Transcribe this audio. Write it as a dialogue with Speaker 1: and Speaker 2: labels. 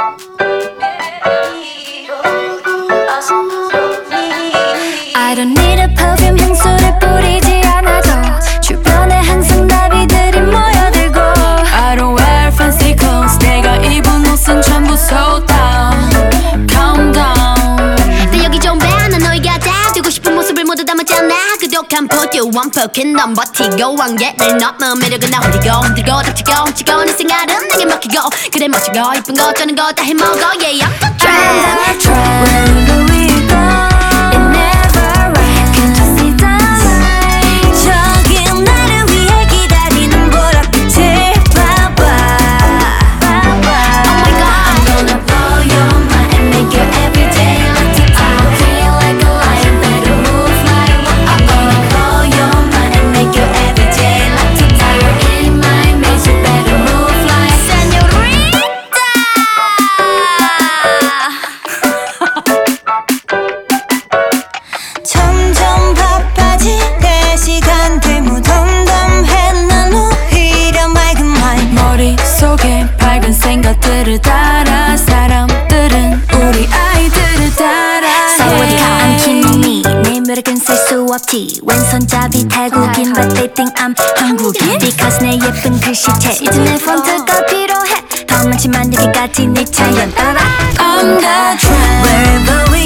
Speaker 1: I don't need a perfume 향수를 뿌리지 않아도 주변에 항상 나비들이 모여들고
Speaker 2: I don't wear fancy clothes 내가 입은 옷은 전부 sold down Calm down
Speaker 3: 내 여기 좀 봐 난 너희가 다 되고 싶은 모습을 모두 담았잖아 그독한 포즈 완벽한 넌 버티고 한계를 넘어 매력은 나 홀리고 흔들고 닥치고 훔치고 내 생활은 내게 맡기고 그래 멋지고 이쁜 거 어쩌는 거 다 해먹어 Yeah I'm the trend
Speaker 1: Wherever we go it never rains Can't you see the light 저기 나를 위해 기다리는 보랏빛을 봐봐
Speaker 3: Oh my god
Speaker 1: I'm gonna blow your mind and make your everyday like the I feel like a lion better move like I'm gonna blow your mind and make your everyday like the fire in my maze you better move like
Speaker 3: Señorita
Speaker 1: 점점 바빠지는 시간들 무덤덤해 난 오히려 맑은 말
Speaker 2: 머릿속에 밝은 생각들을 따라 사람들은 우리 아이들을 따라
Speaker 1: 서로 어디 가안키니 내 매력은 셀 수 없지 왼손잡이 태국인 But they think I'm 한국인 Because 내 예쁜 글씨체 이제 내 폰트가 필요해 더 많지만 여기까지 네 차연 따라
Speaker 2: I'm the trend
Speaker 1: Wherever we